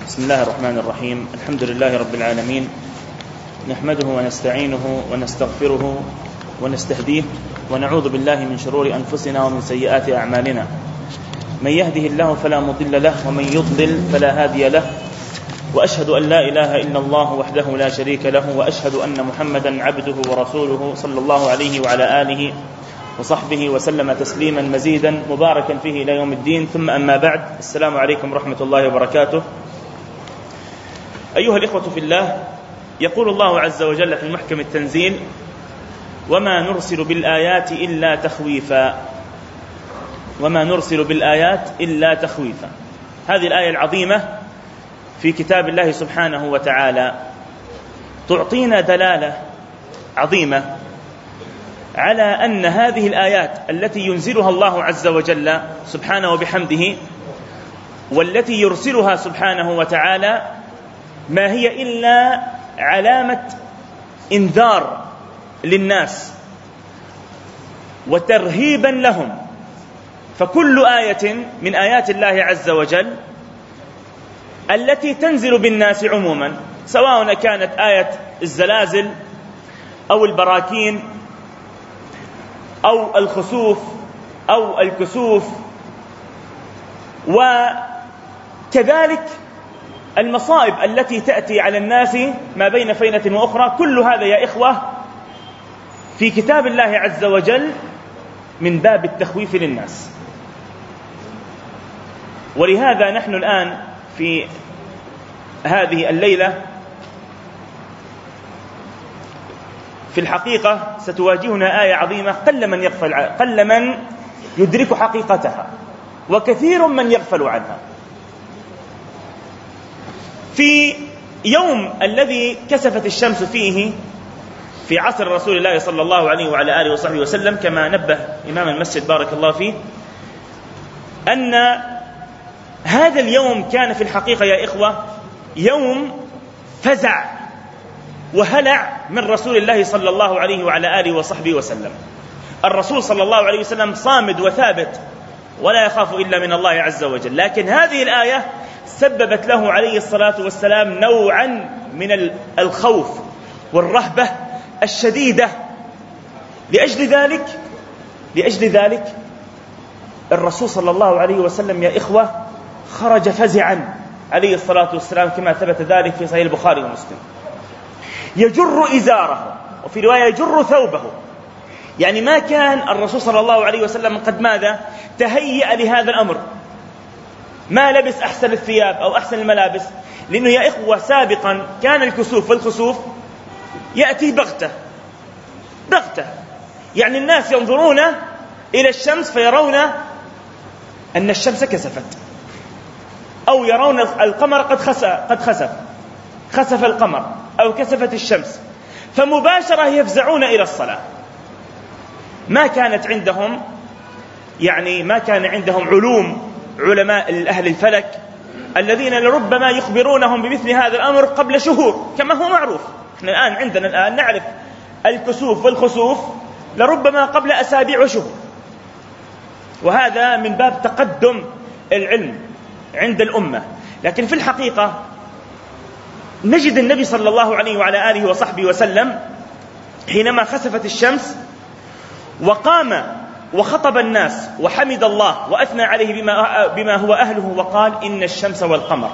بسم الله الرحمن الرحيم. الحمد لله رب العالمين، نحمده ونستعينه ونستغفره ونستهديه ونعوذ بالله من شرور أنفسنا ومن سيئات أعمالنا. من يهده الله فلا مضل له ومن يضلل فلا هادي له، وأشهد أن لا إله إلا الله وحده لا شريك له، وأشهد أن محمدا عبده ورسوله صلى الله عليه وعلى آله وصحبه وسلم تسليما مزيدا مباركا فيه إلى يوم الدين. ثم أما بعد، السلام عليكم ورحمة الله وبركاته. أيها الإخوة في الله، يقول الله عز وجل في محكم التنزيل: وما نرسل بالآيات إلا تخويفا. وما نرسل بالآيات إلا تخويفا. هذه الآية العظيمة في كتاب الله سبحانه وتعالى تعطينا دلالة عظيمة على أن هذه الآيات التي ينزلها الله عز وجل سبحانه وبحمده والتي يرسلها سبحانه وتعالى ما هي إلا علامة إنذار للناس وترهيبا لهم. فكل آية من آيات الله عز وجل التي تنزل بالناس عموما، سواء كانت آية الزلازل أو البراكين أو الخسوف أو الكسوف، وكذلك المصائب التي تأتي على الناس ما بين فينة وأخرى، كل هذا يا إخوة في كتاب الله عز وجل من باب التخويف للناس. ولهذا نحن الآن في هذه الليلة في الحقيقة ستواجهنا آية عظيمة قل من يدرك حقيقتها، وكثير من يغفل عنها. في يوم الذي كسفت الشمس فيه في عصر رسول الله صلى الله عليه وعلى آله وصحبه وسلم، كما نبه إمام المسجد بارك الله فيه، أن هذا اليوم كان في الحقيقة يا إخوة يوم فزع وهلع من رسول الله صلى الله عليه وعلى آله وصحبه وسلم. الرسول صلى الله عليه وسلم صامد وثابت ولا يخاف إلا من الله عز وجل، لكن هذه الآية سببت له عليه الصلاة والسلام نوعا من الخوف والرهبة الشديدة. لأجل ذلك الرسول صلى الله عليه وسلم يا إخوة خرج فزعا عليه الصلاة والسلام، كما ثبت ذلك في صحيح البخاري ومسلم، يجر إزاره، وفي رواية يجر ثوبه. يعني ما كان الرسول صلى الله عليه وسلم قد ماذا تهيأ لهذا الأمر، ما لبس أحسن الثياب أو أحسن الملابس، لأنه يا إخوة سابقا كان الكسوف والخسوف يأتي بغتة، يعني الناس ينظرون إلى الشمس فيرون أن الشمس كسفت، أو يرون القمر قد خسف القمر أو كسفت الشمس، فمباشرة يفزعون إلى الصلاة. ما كان عندهم علماء أهل الفلك الذين لربما يخبرونهم بمثل هذا الأمر قبل شهور، كما هو معروف. احنا عندنا نعرف الكسوف والخسوف لربما قبل أسابيع وشهور، وهذا من باب تقدم العلم عند الأمة. لكن في الحقيقة نجد النبي صلى الله عليه وعلى آله وصحبه وسلم حينما خسفت الشمس وقام وخطب الناس وحمد الله وأثنى عليه بما هو أهله، وقال: إن الشمس والقمر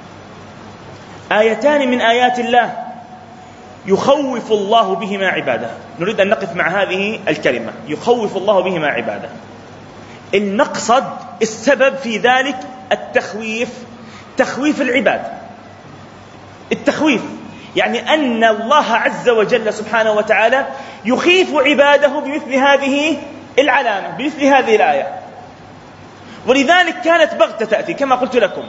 آيتان من آيات الله يخوف الله بهما عباده. نريد أن نقف مع هذه الكلمة، يخوف الله بهما عباده. المقصد السبب في ذلك تخويف العباد. التخويف يعني أن الله عز وجل سبحانه وتعالى يخيف عباده بمثل هذه العلامة، بمثل هذه الآية. ولذلك كانت بغتة تأتي كما قلت لكم،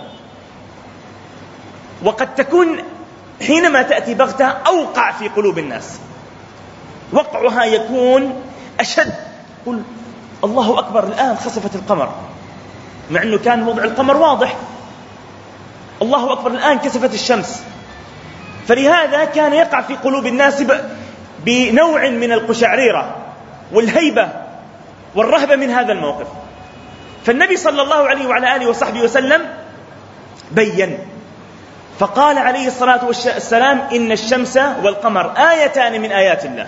وقد تكون حينما تأتي بغتة أوقع في قلوب الناس، وقعها يكون أشد. قل الله أكبر، الآن خسفت القمر، مع أنه كان وضع القمر واضح. الله أكبر، الآن كسفت الشمس. فلهذا كان يقع في قلوب الناس بنوع من القشعريرة والهيبة والرهبة من هذا الموقف. فالنبي صلى الله عليه وعلى آله وصحبه وسلم بين فقال عليه الصلاة والسلام: إن الشمس والقمر آيتان من آيات الله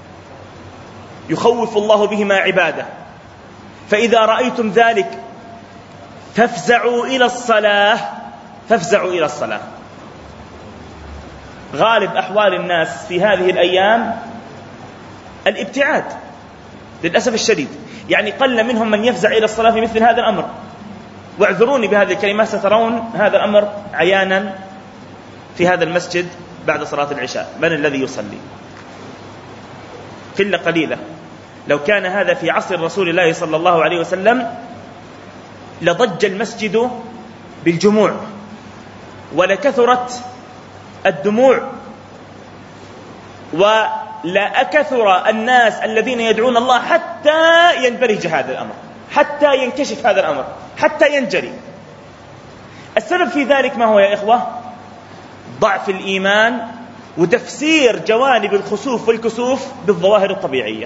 يخوف الله بهما عباده، فإذا رأيتم ذلك فافزعوا إلى الصلاة. فافزعوا إلى الصلاة. غالب أحوال الناس في هذه الأيام الابتعاد للأسف الشديد، يعني قل منهم من يفزع إلى الصلاة في مثل هذا الأمر. واعذروني بهذه الكلمة، سترون هذا الأمر عيانا في هذا المسجد بعد صلاة العشاء. من الذي يصلي؟ قلة قليلة. لو كان هذا في عصر رسول الله صلى الله عليه وسلم لضج المسجد بالجموع ولكثرت الدموع ولا أكثر الناس الذين يدعون الله حتى ينبرج هذا الأمر، حتى ينكشف هذا الأمر، حتى ينجري. السبب في ذلك ما هو يا إخوة؟ ضعف الإيمان وتفسير جوانب الخسوف والكسوف بالظواهر الطبيعية.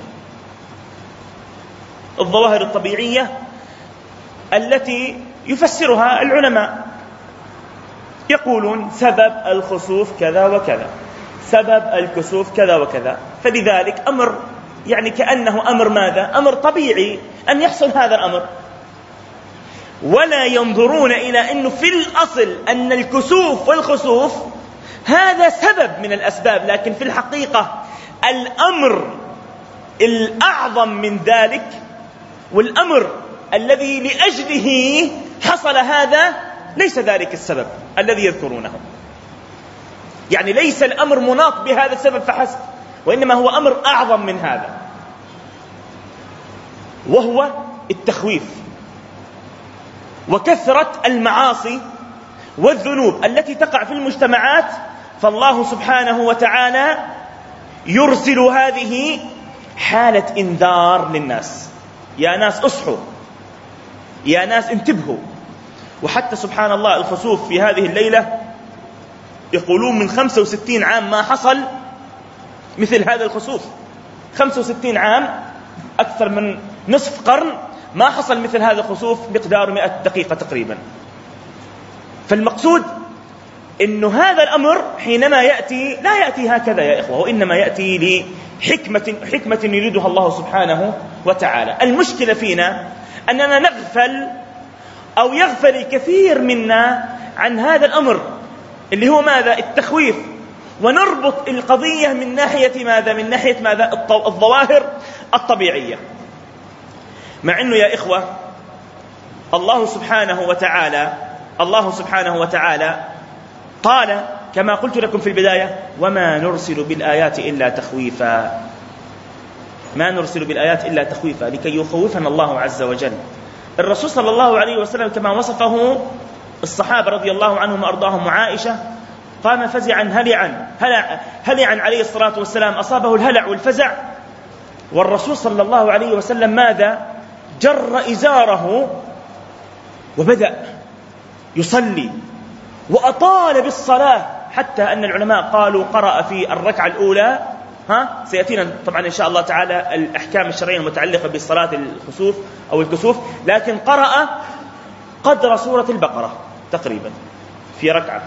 الظواهر الطبيعية التي يفسرها العلماء، يقولون سبب الخسوف كذا وكذا، سبب الكسوف كذا وكذا. فلذلك أمر يعني كأنه أمر ماذا؟ أمر طبيعي أن يحصل هذا الأمر، ولا ينظرون إلى أنه في الأصل أن الكسوف والخسوف هذا سبب من الأسباب، لكن في الحقيقة الأمر الأعظم من ذلك والأمر الذي لأجله حصل هذا ليس ذلك السبب الذي يذكرونه. يعني ليس الأمر مناط بهذا السبب فحسب، وإنما هو أمر أعظم من هذا، وهو التخويف وكثرة المعاصي والذنوب التي تقع في المجتمعات. فالله سبحانه وتعالى يرسل هذه حالة إنذار للناس: يا ناس اصحوا، يا ناس انتبهوا. وحتى سبحان الله الخسوف في هذه الليلة يقولون من 65 عام ما حصل مثل هذا الخسوف. 65 عام، أكثر من نصف قرن، ما حصل مثل هذا الخسوف مقدار 100 دقيقة تقريبا. فالمقصود إنه هذا الأمر حينما يأتي لا يأتي هكذا يا إخوة، وإنما يأتي لحكمة يريدها الله سبحانه وتعالى. المشكلة فينا أننا نغفل أو يغفل الكثير منا عن هذا الأمر اللي هو ماذا؟ التخويف، ونربط القضية من ناحية ماذا؟ من ناحية ماذا؟ الظواهر الطبيعية. مع أنه يا إخوة الله سبحانه وتعالى قال كما قلت لكم في البداية: وما نرسل بالآيات إلا تخويفا. ما نرسل بالآيات إلا تخويفا، لكي يخوفنا الله عز وجل. الرسول صلى الله عليه وسلم كما وصفه الصحابة رضي الله عنهم وأرضاهم وعائشة، قام فزعا هلعا عليه الصلاة والسلام، أصابه الهلع والفزع، والرسول صلى الله عليه وسلم ماذا؟ جر إزاره وبدأ يصلي وأطال بالصلاة، حتى أن العلماء قالوا قرأ في الركعة الأولى، سيأتينا طبعا إن شاء الله تعالى الأحكام الشرعية المتعلقة بالصلاة الخسوف أو الكسوف، لكن قرأ قدر سورة البقرة تقريبا في ركعة،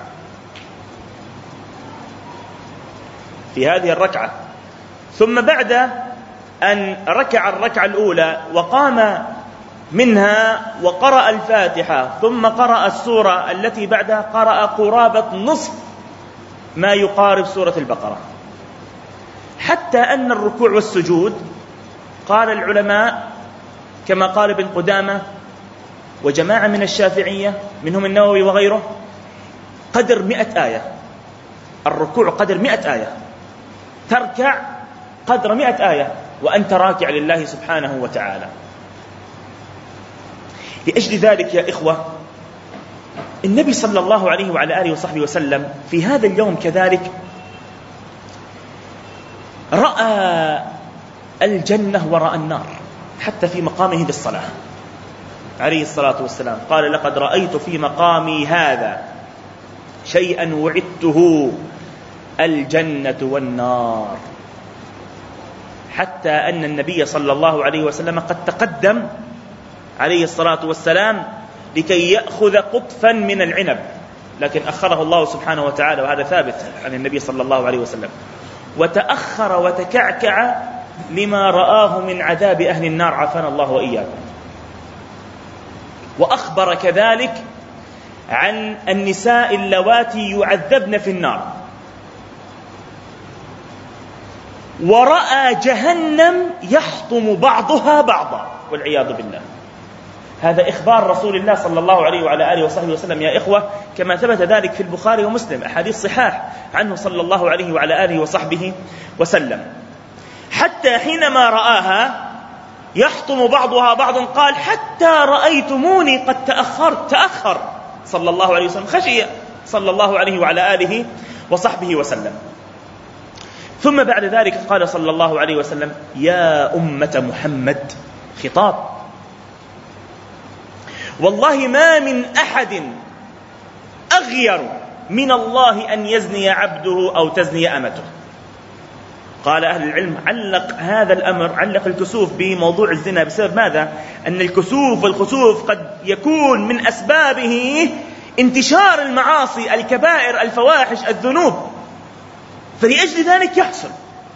في هذه الركعة. ثم بعد أن ركع الركعة الأولى وقام منها وقرأ الفاتحة ثم قرأ السورة التي بعدها، قرأ قرابة نصف ما يقارب سورة البقرة، حتى أن الركوع والسجود قال العلماء كما قال ابن قدامة وجماعة من الشافعية منهم النووي وغيره قدر 100 آية. الركوع قدر 100 آية، تركع قدر 100 آية وأنت راكع لله سبحانه وتعالى. لأجل ذلك يا إخوة النبي صلى الله عليه وعلى آله وصحبه وسلم في هذا اليوم كذلك رأى الجنة ورأى النار، حتى في مقامه بالصلاة عليه الصلاة والسلام قال: لقد رأيت في مقامي هذا شيئا وعدته، الجنة والنار. حتى أن النبي صلى الله عليه وسلم قد تقدم عليه الصلاة والسلام لكي يأخذ قطفا من العنب لكن أخره الله سبحانه وتعالى، وهذا ثابت عن النبي صلى الله عليه وسلم. وتأخر وتكعكع لما رآه من عذاب أهل النار، عافانا الله وإياكم. وأخبر كذلك عن النساء اللواتي يعذبن في النار، ورأى جهنم يحطم بعضها بعضا والعياذ بالله. هذا إخبار رسول الله صلى الله عليه وعلى آله وصحبه وسلم يا إخوة، كما ثبت ذلك في البخاري ومسلم، أحاديث صحاح عنه صلى الله عليه وعلى آله وصحبه وسلم. حتى حينما رآها يحطم بعضها بعضا قال: حتى رأيتموني قد تأخر صلى الله عليه وسلم، خشي صلى الله عليه وعلى آله وصحبه وسلم. ثم بعد ذلك قال صلى الله عليه وسلم: يا أمة محمد، خطاب، والله ما من أحد أغير من الله أن يزني عبده أو تزني أمته. قال أهل العلم علق هذا الأمر، علق الكسوف بموضوع الزنا بسبب ماذا؟ أن الكسوف والخسوف قد يكون من أسبابه انتشار المعاصي، الكبائر، الفواحش، الذنوب، فلأجل ذلك يحصل.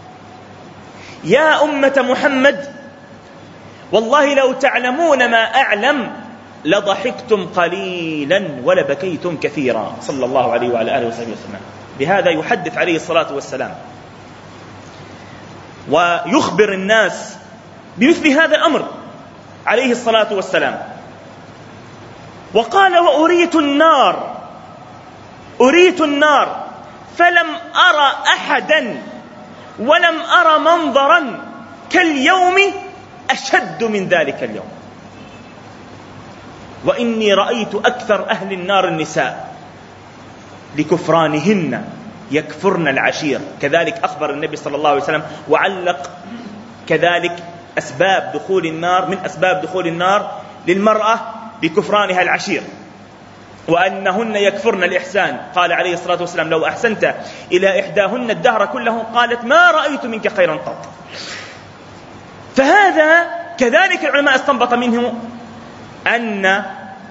يا أمة محمد، والله لو تعلمون ما أعلم لضحكتم قليلا ولبكيتم كثيرا، صلى الله عليه وعلى آله وصحبه وسلم. بهذا يحدث عليه الصلاة والسلام ويخبر الناس بمثل هذا الأمر عليه الصلاة والسلام. وقال: وأريت النار فلم أرى أحدا ولم أرى منظرا كاليوم أشد من ذلك اليوم، وإني رأيت أكثر أهل النار النساء لكفرانهن يكفرن العشير. كذلك أخبر النبي صلى الله عليه وسلم وعلق كذلك أسباب دخول النار، من أسباب دخول النار للمرأة بكفرانها العشير، وأنهن يكفرن الإحسان. قال عليه الصلاة والسلام: لو أحسنت إلى إحداهن الدهر كله قالت ما رأيت منك خيرا قط. فهذا كذلك العلماء استنبط منه أن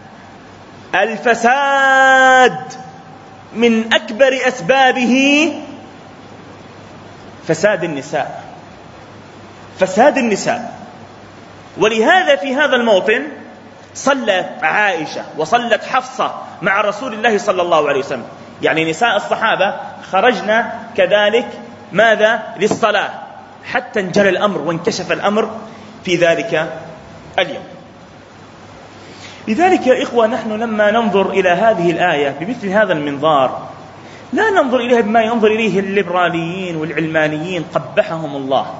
الفساد من أكبر أسبابه فساد النساء. ولهذا في هذا الموطن صلت عائشة وصلت حفصة مع رسول الله صلى الله عليه وسلم، يعني نساء الصحابة خرجنا كذلك ماذا؟ للصلاة، حتى انجلى الأمر وانكشف الأمر في ذلك اليوم. لذلك يا إخوة، نحن لما ننظر إلى هذه الآية بمثل هذا المنظار لا ننظر إليها بما ينظر إليه الليبراليين والعلمانيين قبحهم الله.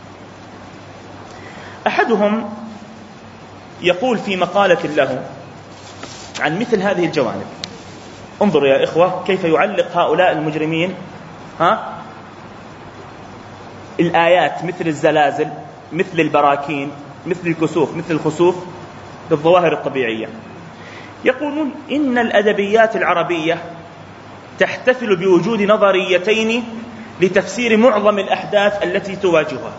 أحدهم يقول في مقالة له عن مثل هذه الجوانب، انظر يا إخوة كيف يعلق هؤلاء المجرمين الآيات مثل الزلازل، مثل البراكين، مثل الكسوف، مثل الخسوف بالظواهر الطبيعية. يقولون إن الأدبيات العربية تحتفل بوجود نظريتين لتفسير معظم الأحداث التي تواجهها.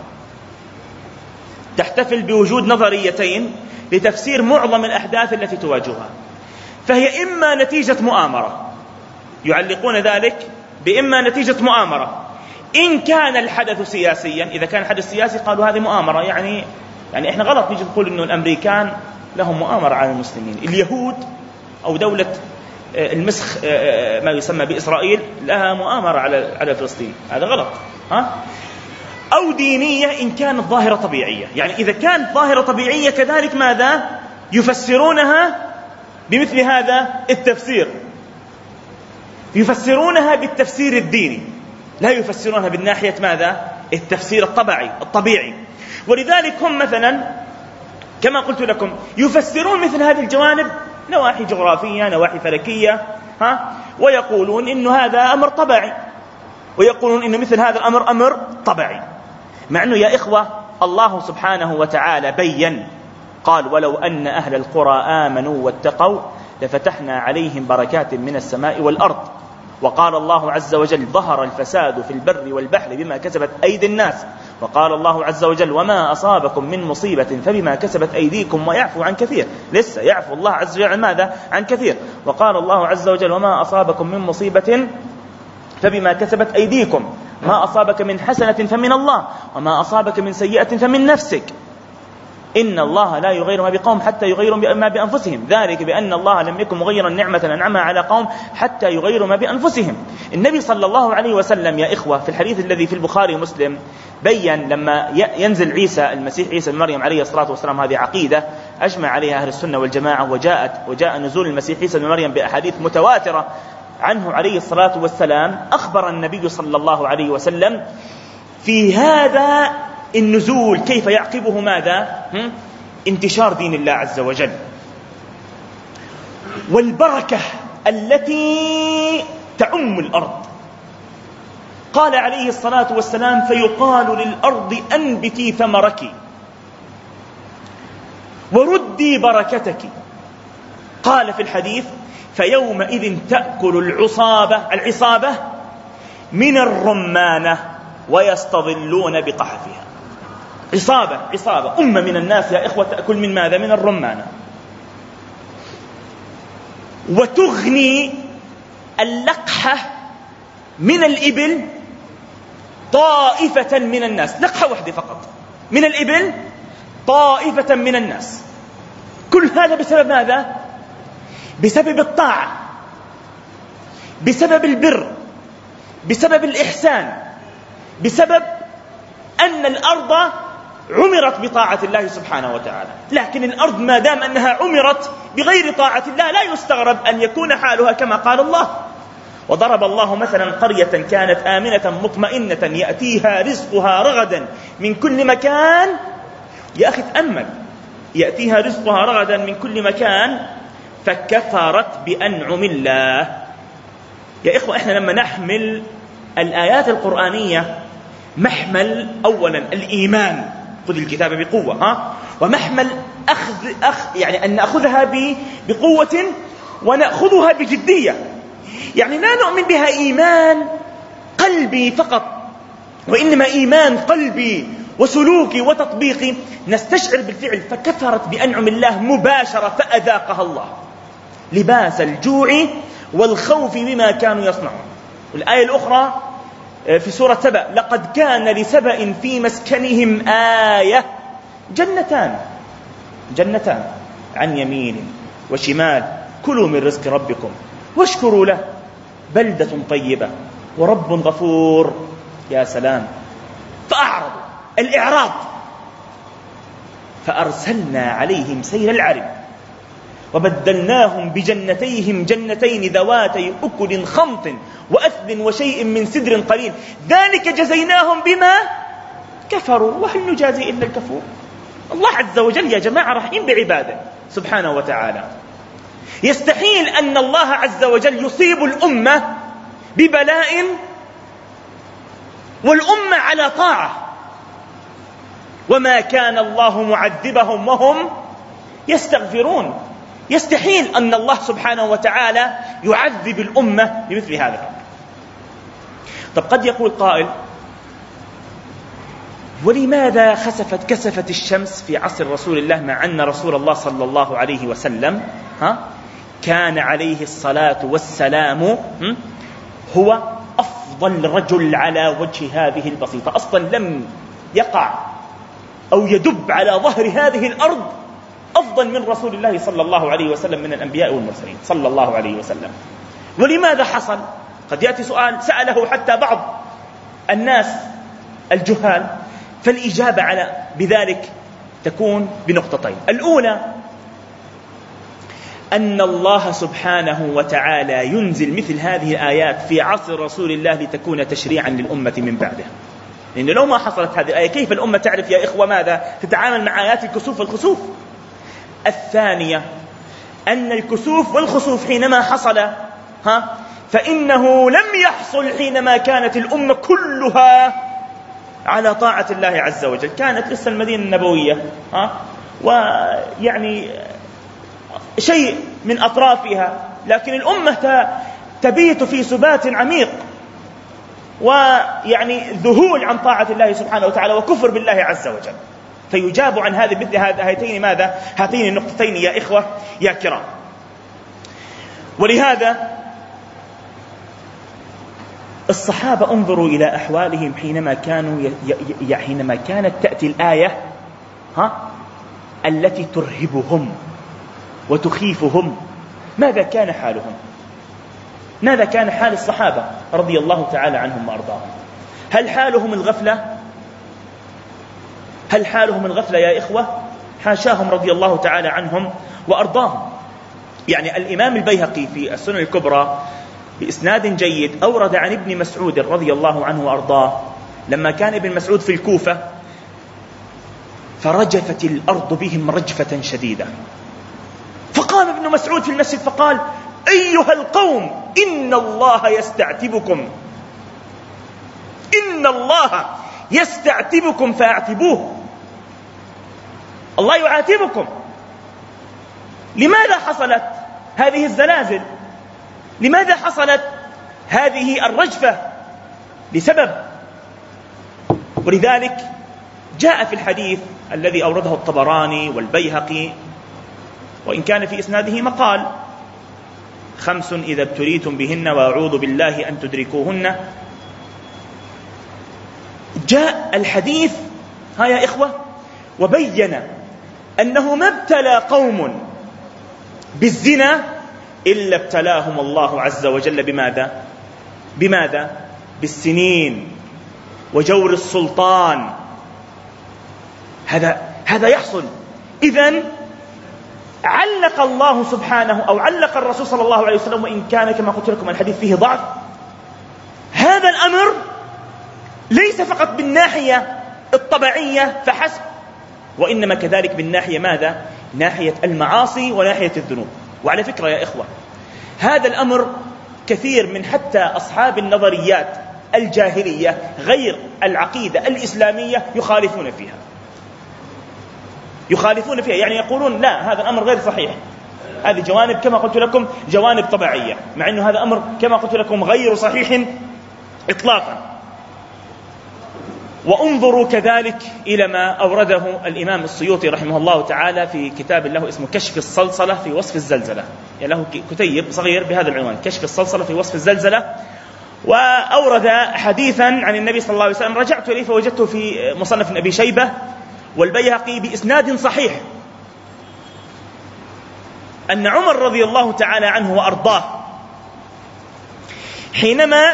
تحتفل بوجود نظريتين لتفسير معظم الأحداث التي تواجهها، فهي إما نتيجة مؤامرة، يعلقون ذلك بإما نتيجة مؤامرة، إن كان الحدث سياسيا، إذا كان الحدث سياسي قالوا هذه مؤامرة، يعني إحنا غلط نيجي نقول إنه الأمريكان لهم مؤامرة على المسلمين، اليهود أو دولة المسخ ما يسمى بإسرائيل لها مؤامرة على فلسطين، هذا غلط. أو دينية إن كانت ظاهرة طبيعية، يعني إذا كانت ظاهرة طبيعية كذلك ماذا؟ يفسرونها بمثل هذا التفسير، يفسرونها بالتفسير الديني، لا يفسرونها بالناحية ماذا؟ التفسير الطبيعي. ولذلك هم مثلا كما قلت لكم يفسرون مثل هذه الجوانب نواحي جغرافية، نواحي فلكية، ويقولون إنه هذا أمر طبيعي، ويقولون إنه مثل هذا الأمر أمر طبيعي، مع أنه يا إخوة الله سبحانه وتعالى بيّن، قال: ولو أن أهل القرى آمنوا واتقوا لفتحنا عليهم بركات من السماء والأرض. وقال الله عز وجل: ظهر الفساد في البر والبحر بما كسبت أيدي الناس وقال الله عز وجل وما أصابكم من مصيبة فبما كسبت أيديكم ويعفو عن كثير. لسه يعفو الله عز وجل عن ماذا؟ عن كثير. وقال الله عز وجل وما أصابكم من مصيبة فبما كسبت أيديكم، ما أصابك من حسنة فمن الله وما أصابك من سيئة فمن نفسك، إن الله لا يغير ما بقوم حتى يغيروا ما بأنفسهم، ذلك بأن الله لم يكن مغيرا نعمة أنعمها على قوم حتى يغيروا ما بأنفسهم. النبي صلى الله عليه وسلم يا إخوة في الحديث الذي في البخاري ومسلم بيّن لما ينزل عيسى المسيح عيسى بن مريم عليه الصلاة والسلام، هذه عقيدة أجمع عليها أهل السنة والجماعة، وجاء نزول المسيح عيسى بن مريم بأحاديث متواترة عنه عليه الصلاة والسلام. أخبر النبي صلى الله عليه وسلم في هذا النزول كيف يعقبه ماذا؟ انتشار دين الله عز وجل والبركة التي تعم الأرض. قال عليه الصلاة والسلام فيقال للأرض أنبتي ثمرك وردي بركتك. قال في الحديث فيومئذ تأكل العصابة من الرمانة ويستظلون بقحفها. عصابة أمة من الناس يا إخوة تأكل من ماذا؟ من الرمانة. وتغني اللقحة من الإبل طائفة من الناس، لقحة واحدة فقط من الإبل طائفة من الناس. كل هذا بسبب ماذا؟ بسبب الطاعة، بسبب البر، بسبب الإحسان، بسبب أن الأرض عمرت بطاعة الله سبحانه وتعالى. لكن الأرض ما دام أنها عمرت بغير طاعة الله لا يستغرب أن يكون حالها كما قال الله وضرب الله مثلا قرية كانت آمنة مطمئنة يأتيها رزقها رغدا من كل مكان. يا أخي تأمل، يأتيها رزقها رغدا من كل مكان فكفرت بأنعم الله. يا إخوة إحنا لما نحمل الآيات القرآنية محمل أولا الإيمان، خذ الكتاب بقوة، ومحمل يعني أن نأخذها بقوة ونأخذها بجدية. يعني لا نؤمن بها إيمان قلبي فقط، وإنما إيمان قلبي وسلوكي وتطبيقي، نستشعر بالفعل. فكفرت بأنعم الله مباشرة فأذاقها الله لباس الجوع والخوف بما كانوا يصنعون. والآية الأخرى في سورة سبأ لقد كان لسبأ في مسكنهم آية جنتان عن يمين وشمال كلوا من رزق ربكم واشكروا له بلدة طيبة ورب غفور. يا سلام. فأعرضوا الإعراض فأرسلنا عليهم سيل العرم وبدلناهم بجنتيهم جنتين ذواتي أكل خمط وأثل وشيء من سدر قليل ذلك جزيناهم بما كفروا وهل نجازي إلا الكفور. الله عز وجل يا جماعة رحيم بعباده سبحانه وتعالى. يستحيل أن الله عز وجل يصيب الأمة ببلاء والأمة على طاعة، وما كان الله معذبهم وهم يستغفرون. يستحيل أن الله سبحانه وتعالى يعذب الأمة بمثل هذا. طب قد يقول قائل ولماذا كسفت الشمس في عصر رسول الله مع أن رسول الله صلى الله عليه وسلم كان عليه الصلاة والسلام هو أفضل رجل على وجه هذه البسيطة، أصلا لم يقع أو يدب على ظهر هذه الأرض أفضل من رسول الله صلى الله عليه وسلم من الأنبياء والمرسلين صلى الله عليه وسلم. ولماذا حصل؟ قد يأتي سؤال سأله حتى بعض الناس الجهال، فالإجابة على بذلك تكون بنقطتين. الأولى أن الله سبحانه وتعالى ينزل مثل هذه الآيات في عصر رسول الله لتكون تشريعا للأمة من بعده. لأن لو ما حصلت هذه الآية كيف الأمة تعرف يا إخوة ماذا تتعامل مع آيات الكسوف والخسوف؟ الثانية أن الكسوف والخسوف حينما حصل فإنه لم يحصل حينما كانت الأمة كلها على طاعة الله عز وجل. كانت لسه المدينة النبوية ويعني شيء من أطرافها، لكن الأمة تبيت في سبات عميق. ويعني ذهول عن طاعة الله سبحانه وتعالى وكفر بالله عز وجل. فيجاب عن هذه مثل هاتين ماذا؟ هاتين النقطتين يا إخوة يا كرام. ولهذا الصحابة انظروا إلى أحوالهم حينما كانت تأتي الآية التي ترهبهم وتخيفهم. ماذا كان حالهم؟ ماذا كان حال الصحابة رضي الله تعالى عنهم وأرضاهم؟ هل حالهم الغفلة؟ هل حالهم الغفلة يا إخوة؟ حاشاهم رضي الله تعالى عنهم وأرضاهم. يعني الإمام البيهقي في السنن الكبرى بإسناد جيد أورد عن ابن مسعود رضي الله عنه وأرضاه لما كان ابن مسعود في الكوفة فرجفت الأرض بهم رجفة شديدة، فقام ابن مسعود في المسجد فقال: أيها القوم، إن الله يستعتبكم، إن الله يستعتبكم فاعتبوه. الله يعاتبكم. لماذا حصلت هذه الزلازل؟ لماذا حصلت هذه الرجفة؟ لسبب. ولذلك جاء في الحديث الذي أورده الطبراني والبيهقي، وإن كان في إسناده مقال: 5 إذا ابتليتم بهن وأعوذ بالله أن تدركوهن. جاء الحديث يا إخوة وبين أنه ما ابتلى قوم بالزنا إلا ابتلاهم الله عز وجل بماذا؟ بالسنين وجور السلطان. هذا يحصل. إذن علق الله سبحانه أو علق الرسول صلى الله عليه وسلم، وإن كان كما قلت لكم الحديث فيه ضعف، هذا الأمر ليس فقط بالناحية الطبيعية فحسب، وإنما كذلك بالناحية ماذا؟ ناحية المعاصي وناحية الذنوب. وعلى فكرة يا إخوة، هذا الأمر كثير من حتى أصحاب النظريات الجاهلية غير العقيدة الإسلامية يخالفون فيها، يعني يقولون لا، هذا الأمر غير صحيح، هذه جوانب كما قلت لكم جوانب طبيعية، مع أنه هذا أمر كما قلت لكم غير صحيح إطلاقا. وانظروا كذلك إلى ما أورده الإمام السيوطي رحمه الله تعالى في كتاب له اسمه كشف الصلصلة في وصف الزلزلة، يعني له كتيب صغير بهذا العنوان، كشف الصلصلة في وصف الزلزلة. وأورد حديثا عن النبي صلى الله عليه وسلم رجعت إليه فوجدته في مصنف أبي شيبة والبيهقي بإسناد صحيح، أن عمر رضي الله تعالى عنه وأرضاه حينما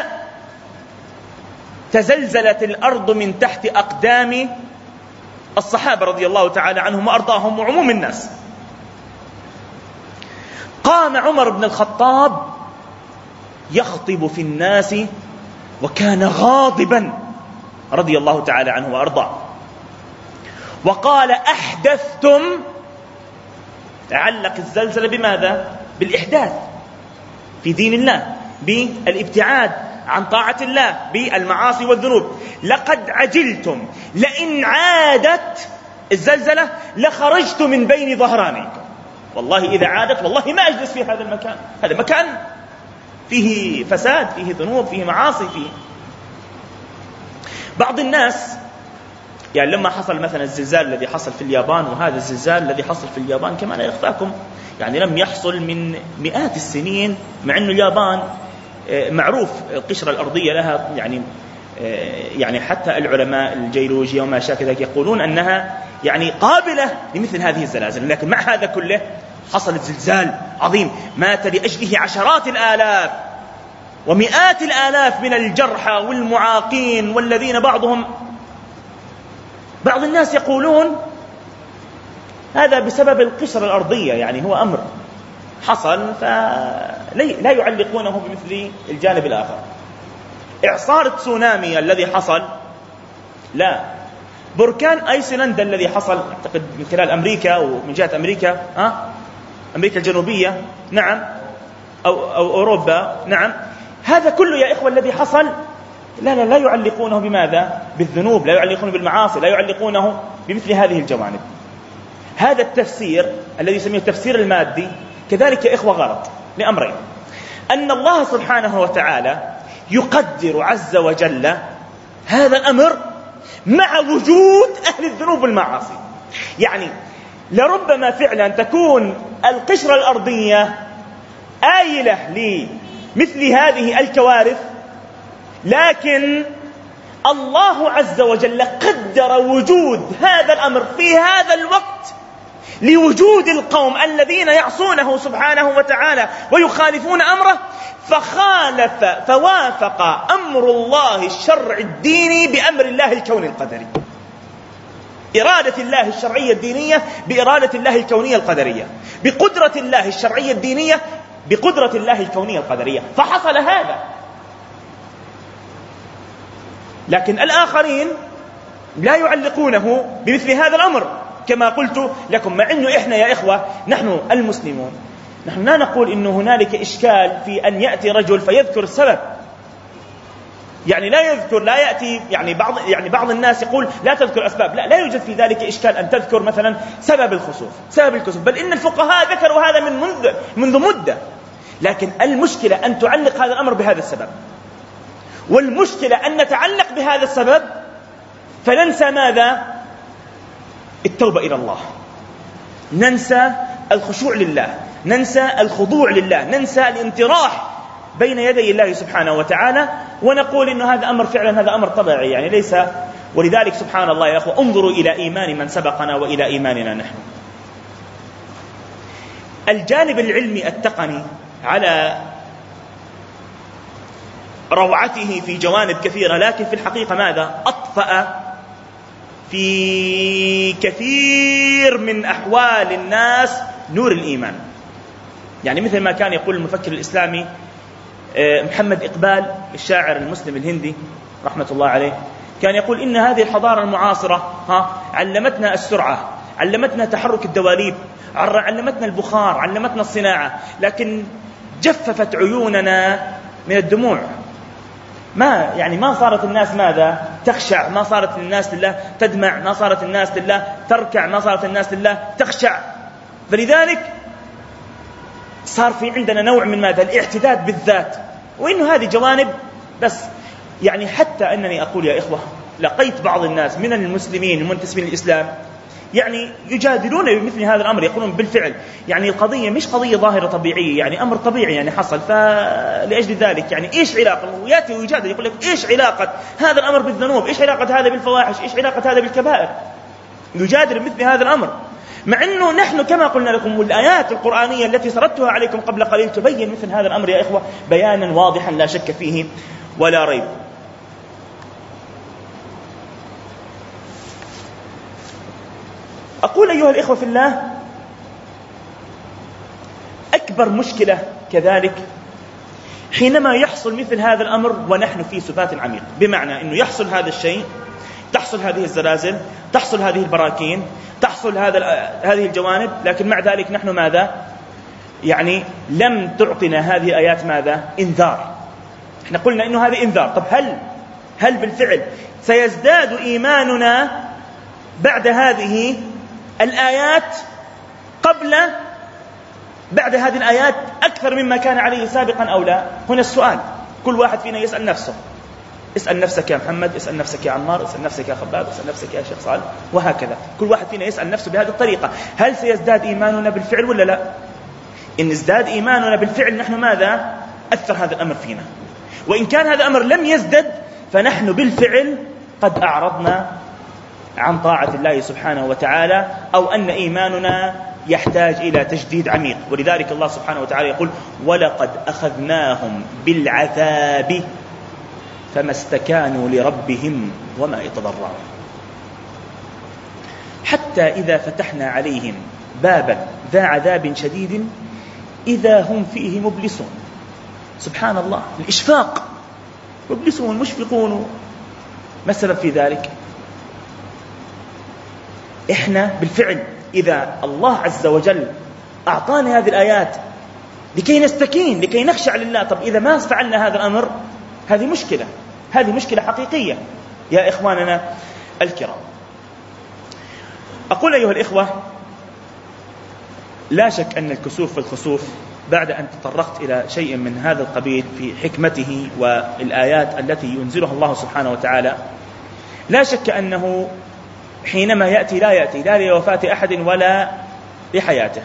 تزلزلت الأرض من تحت أقدام الصحابة رضي الله تعالى عنهم وأرضاهم وعموم الناس، قام عمر بن الخطاب يخطب في الناس وكان غاضبا رضي الله تعالى عنه وأرضاه، وقال: أحدثتم. علق الزلزلة بماذا؟ بالإحداث في دين الله، بالابتعاد عن طاعة الله، بالمعاصي والذنوب. لقد عجلتم، لئن عادت الزلزلة لخرجت من بين ظهرانيكم. والله إذا عادت والله ما أجلس في هذا المكان، هذا مكان فيه فساد، فيه ذنوب، فيه معاصي، فيه. بعض الناس يعني لما حصل مثلا الزلزال الذي حصل في اليابان، وهذا الزلزال الذي حصل في اليابان كما لا يخفاكم يعني لم يحصل من مئات السنين، مع أن اليابان معروف القشرة الأرضية لها يعني حتى العلماء الجيولوجيا وما شابه ذلك يقولون أنها يعني قابلة لمثل هذه الزلازل. لكن مع هذا كله حصل زلزال عظيم مات لأجله عشرات الآلاف ومئات الآلاف من الجرحى والمعاقين، والذين بعض الناس يقولون هذا بسبب القشرة الأرضية، يعني هو أمر حصل فلا يعلقونه بمثل الجانب الآخر. إعصار تسونامي الذي حصل، لا. بركان أيسلندا الذي حصل أعتقد من خلال أمريكا ومن جهة أمريكا أمريكا الجنوبية، نعم، أو أوروبا، نعم. هذا كله يا إخوة الذي حصل لا يعلقونه بماذا؟ بالذنوب، لا يعلقونه بالمعاصي، لا يعلقونه بمثل هذه الجوانب. هذا التفسير الذي يسميه التفسير المادي كذلك يا إخوة غلط لأمرين: أن الله سبحانه وتعالى يقدر عز وجل هذا الأمر مع وجود أهل الذنوب والمعاصي. يعني لربما فعلا تكون القشرة الأرضية آيلة لمثل هذه الكوارث، لكن الله عز وجل قدر وجود هذا الأمر في هذا الوقت لوجود القوم الذين يعصونه سبحانه وتعالى ويخالفون أمره، فوافق أمر الله الشرع الديني بأمر الله الكوني القدري. إرادة الله الشرعية الدينية بإرادة الله الكونية القدرية، بقدرة الله الشرعية الدينية بقدرة الله الكونية القدرية، فحصل هذا. لكن الآخرين لا يعلقونه بمثل هذا الأمر كما قلت لكم، مع أنه إحنا يا إخوة نحن المسلمون نحن لا نقول إنه هنالك إشكال في أن يأتي رجل فيذكر السبب، يعني لا يأتي يعني بعض الناس يقول لا تذكر أسباب، لا يوجد في ذلك إشكال أن تذكر مثلا سبب الخسوف، سبب الكسوف، بل إن الفقهاء ذكروا هذا منذ مدة. لكن المشكلة أن تعلق هذا الأمر بهذا السبب، والمشكلة أن نتعلق بهذا السبب فننسى ماذا؟ التوبة إلى الله، ننسى الخشوع لله، ننسى الخضوع لله، ننسى الانطراح بين يدي الله سبحانه وتعالى، ونقول إنه هذا أمر فعلا هذا أمر طبيعي يعني ليس. ولذلك سبحان الله يا أخوة انظروا إلى إيمان من سبقنا وإلى إيماننا نحن. الجانب العلمي التقني على روعته في جوانب كثيرة، لكن في الحقيقة ماذا؟ أطفأ في كثير من أحوال الناس نور الإيمان. يعني مثل ما كان يقول المفكر الإسلامي محمد إقبال الشاعر المسلم الهندي رحمة الله عليه، كان يقول إن هذه الحضارة المعاصرة علمتنا السرعة، علمتنا تحرك الدواليب، علمتنا البخار، علمتنا الصناعة، لكن جففت عيوننا من الدموع. ما صارت الناس ماذا؟ تخشع، ما صارت الناس لله تدمع، ما صارت الناس لله تركع، ما صارت الناس لله تخشع. فلذلك صار في عندنا نوع من ماذا؟ الاعتداد بالذات. وإنه هذه جوانب بس، يعني حتى أنني أقول يا إخوة لقيت بعض الناس من المسلمين المنتسبين للإسلام يعني يجادلون بمثل هذا الأمر، يقولون بالفعل يعني القضية مش قضية ظاهرة طبيعية، يعني أمر طبيعي يعني حصل، فلأجل ذلك يعني إيش علاقة؟ ويأتي ويجادل يقول لك إيش علاقة هذا الأمر بالذنوب؟ إيش علاقة هذا بالفواحش؟ إيش علاقة هذا بالكبائر؟ يجادل بمثل هذا الأمر، مع أنه نحن كما قلنا لكم والآيات القرآنية التي سردتها عليكم قبل قليل تبين مثل هذا الأمر يا إخوة بيانا واضحا لا شك فيه ولا ريب. أقول أيها الإخوة في الله، أكبر مشكلة كذلك حينما يحصل مثل هذا الأمر ونحن في سبات عميق، بمعنى أنه يحصل هذا الشيء، تحصل هذه الزلازل، تحصل هذه البراكين، تحصل هذه الجوانب، لكن مع ذلك نحن ماذا؟ يعني لم تعطنا هذه الآيات ماذا؟ إنذار. احنا قلنا إنه هذا إنذار. طب هل بالفعل سيزداد إيماننا بعد هذه الآيات بعد هذه الآيات أكثر مما كان عليه سابقا أو لا؟ هنا السؤال، كل واحد فينا يسأل نفسه. اسأل نفسك يا محمد، اسأل نفسك يا عمار، اسأل نفسك يا خباب، اسأل نفسك يا شيخ صالح، وهكذا. كل واحد فينا يسأل نفسه بهذه الطريقة، هل سيزداد إيماننا بالفعل ولا لا؟ إن ازداد إيماننا بالفعل نحن ماذا؟ أثر هذا الأمر فينا. وإن كان هذا الأمر لم يزدد فنحن بالفعل قد أعرضنا عن طاعة الله سبحانه وتعالى، أو أن إيماننا يحتاج إلى تجديد عميق. ولذلك الله سبحانه وتعالى يقول ولقد أخذناهم بالعذاب فما استكانوا لربهم وما يتضرعون، حتى إذا فتحنا عليهم بابا ذا عذاب شديد إذا هم فيه مبلسون. سبحان الله، الإشفاق، مبلسون مشفقون. ما السبب في ذلك؟ إحنا بالفعل إذا الله عز وجل أعطانا هذه الآيات لكي نستكين، لكي نخشع لله، طب إذا ما فعلنا هذا الأمر هذه مشكلة حقيقية يا إخواننا الكرام. أقول أيها الإخوة، لا شك أن الكسوف والخسوف بعد أن تطرقت إلى شيء من هذا القبيل في حكمته والآيات التي ينزلها الله سبحانه وتعالى، لا شك أنه حينما يأتي لا لوفاة أحد ولا لحياته.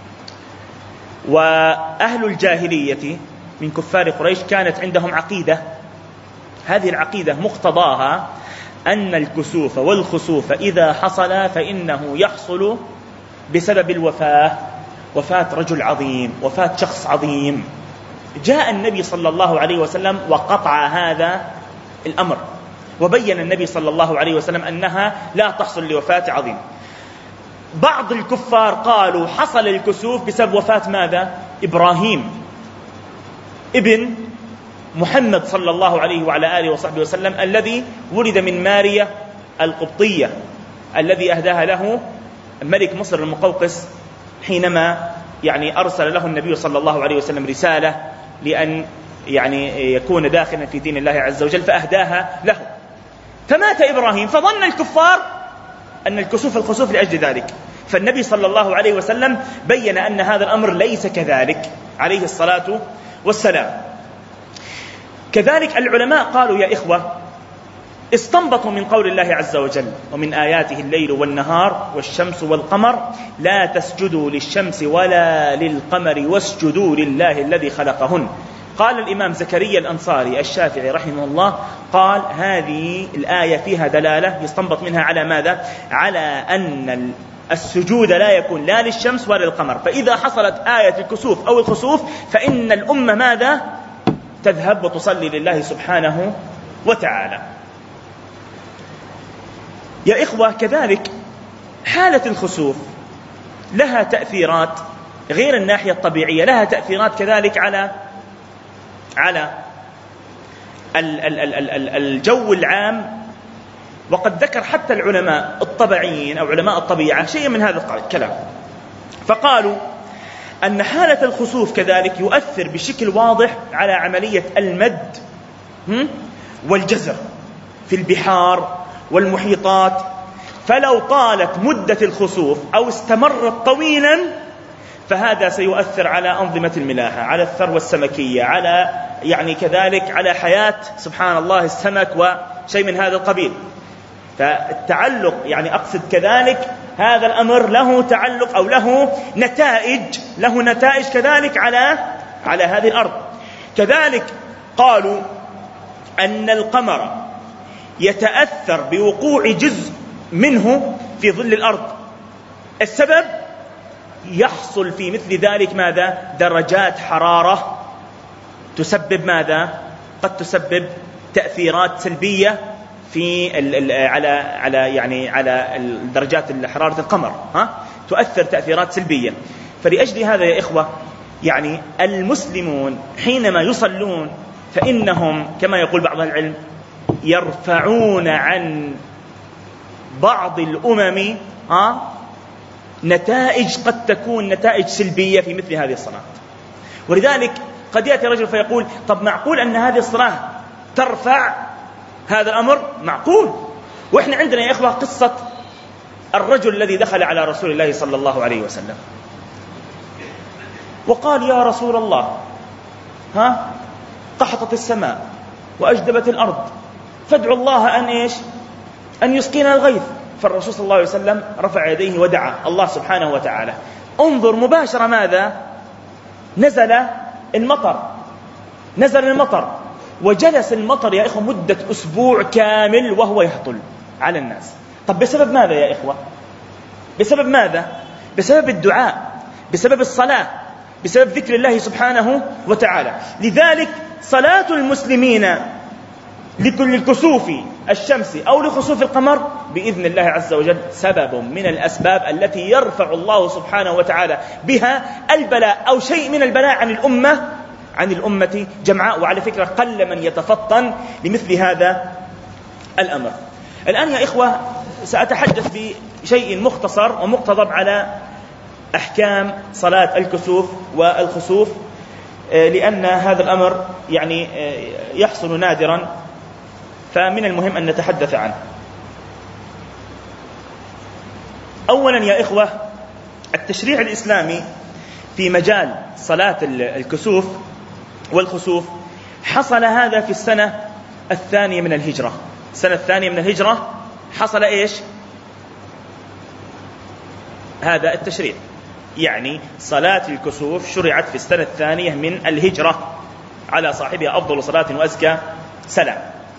وأهل الجاهلية من كفار قريش كانت عندهم عقيدة، هذه العقيدة مقتضاها أن الكسوف والخسوف إذا حصل فإنه يحصل بسبب وفاة رجل عظيم، وفاة شخص عظيم. جاء النبي صلى الله عليه وسلم وقطع هذا الأمر، وبين النبي صلى الله عليه وسلم أنها لا تحصل لوفاة عظيم. بعض الكفار قالوا حصل الكسوف بسبب وفاة ماذا؟ إبراهيم ابن محمد صلى الله عليه وعلى آله وصحبه وسلم، الذي ولد من ماريا القبطية، الذي أهداها له ملك مصر المقوقس حينما أرسل له النبي صلى الله عليه وسلم رسالة لأن يكون داخلا في دين الله عز وجل، فأهداها له. فمات إبراهيم، فظن الكفار أن الخسوف لأجل ذلك. فالنبي صلى الله عليه وسلم بين أن هذا الأمر ليس كذلك عليه الصلاة والسلام. كذلك العلماء قالوا يا إخوة، استنبطوا من قول الله عز وجل: ومن آياته الليل والنهار والشمس والقمر لا تسجدوا للشمس ولا للقمر واسجدوا لله الذي خلقهن. قال الإمام زكريا الأنصاري الشافعي رحمه الله، قال هذه الآية فيها دلالة يستنبط منها على ماذا؟ على أن السجود لا يكون لا للشمس ولا للقمر، فإذا حصلت آية الكسوف أو الخسوف فإن الأمة ماذا؟ تذهب وتصلي لله سبحانه وتعالى. يا إخوة، كذلك حالة الخسوف لها تأثيرات غير الناحية الطبيعية، لها تأثيرات كذلك على الجو العام. وقد ذكر حتى العلماء الطبيعيين أو علماء الطبيعة شيء من هذا الكلام، فقالوا أن حالة الخسوف كذلك يؤثر بشكل واضح على عملية المد والجزر في البحار والمحيطات. فلو طالت مدة الخسوف أو استمرت طويلا فهذا سيؤثر على أنظمة الملاحة، على الثروة السمكية، على كذلك على حياة سبحان الله السمك وشيء من هذا القبيل. فالتعلق أقصد كذلك هذا الأمر له تعلق أو له نتائج كذلك على هذه الأرض. كذلك قالوا أن القمر يتأثر بوقوع جزء منه في ظل الأرض. السبب يحصل في مثل ذلك ماذا؟ درجات حرارة تسبب ماذا؟ قد تسبب تأثيرات سلبية في على درجات حرارة القمر، تؤثر تأثيرات سلبية. فلأجل هذا يا إخوة المسلمون حينما يصلون فإنهم كما يقول بعض العلم يرفعون عن بعض الأمم نتائج قد تكون نتائج سلبية في مثل هذه الصلاة. ولذلك قد يأتي رجل فيقول: طب معقول أن هذه الصلاة ترفع هذا الأمر؟ معقول. وإحنا عندنا يا إخوة قصة الرجل الذي دخل على رسول الله صلى الله عليه وسلم وقال: يا رسول الله، قحطت السماء وأجدبت الأرض، فادعوا الله أن يسقينا الغيث. فالرسول صلى الله عليه وسلم رفع يديه ودعا الله سبحانه وتعالى. انظر مباشرة ماذا؟ نزل المطر، وجلس المطر يا إخوة مدة أسبوع كامل وهو يهطل على الناس. طب بسبب ماذا يا إخوة؟ بسبب ماذا؟ بسبب الدعاء، بسبب الصلاة، بسبب ذكر الله سبحانه وتعالى. لذلك صلاة المسلمين لكل كسوف الشمس أو لخسوف القمر بإذن الله عز وجل سبب من الأسباب التي يرفع الله سبحانه وتعالى بها البلاء أو شيء من البلاء عن الأمة جمعاء. وعلى فكرة قل من يتفطن لمثل هذا الأمر. الآن يا إخوة سأتحدث بشيء مختصر ومقتضب على أحكام صلاة الكسوف والخسوف، لأن هذا الأمر يحصل نادرا، فمن المهم أن نتحدث عنه. أولا يا إخوة، التشريع الإسلامي في مجال صلاة الكسوف والخسوف حصل هذا في السنة الثانية من الهجرة. السنة الثانية من الهجرة حصل إيش؟ هذا التشريع، يعني صلاة الكسوف شرعت في السنة الثانية من الهجرة على صاحبها أفضل صلاة وأزكى سلام.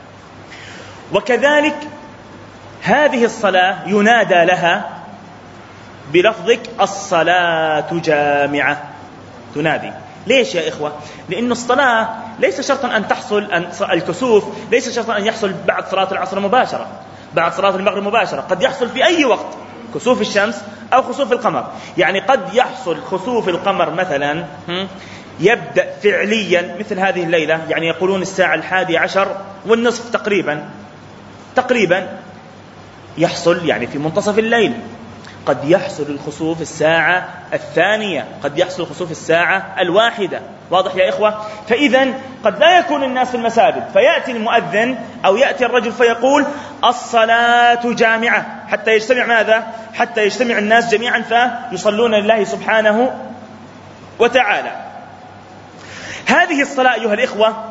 وكذلك هذه الصلاة ينادى لها بلفظك الصلاة جامعة، تنادي. ليش يا إخوة؟ لأن الصلاة ليس شرطا أن تحصل الكسوف ليس شرطا أن يحصل بعد صلاة العصر مباشرة، بعد صلاة المغرب مباشرة، قد يحصل في أي وقت كسوف الشمس أو خسوف القمر. يعني قد يحصل خسوف القمر مثلا يبدأ فعليا مثل هذه الليلة، يعني يقولون الساعة 11:30 تقريبا يحصل يعني في منتصف الليل. قد يحصل الخسوف الساعة 2، قد يحصل الخسوف الساعة 1. واضح يا إخوة؟ فإذا قد لا يكون الناس في المساجد، فيأتي المؤذن أو يأتي الرجل فيقول الصلاة جامعة، حتى يجتمع ماذا؟ حتى يجتمع الناس جميعا فيصلون لله سبحانه وتعالى. هذه الصلاة أيها الإخوة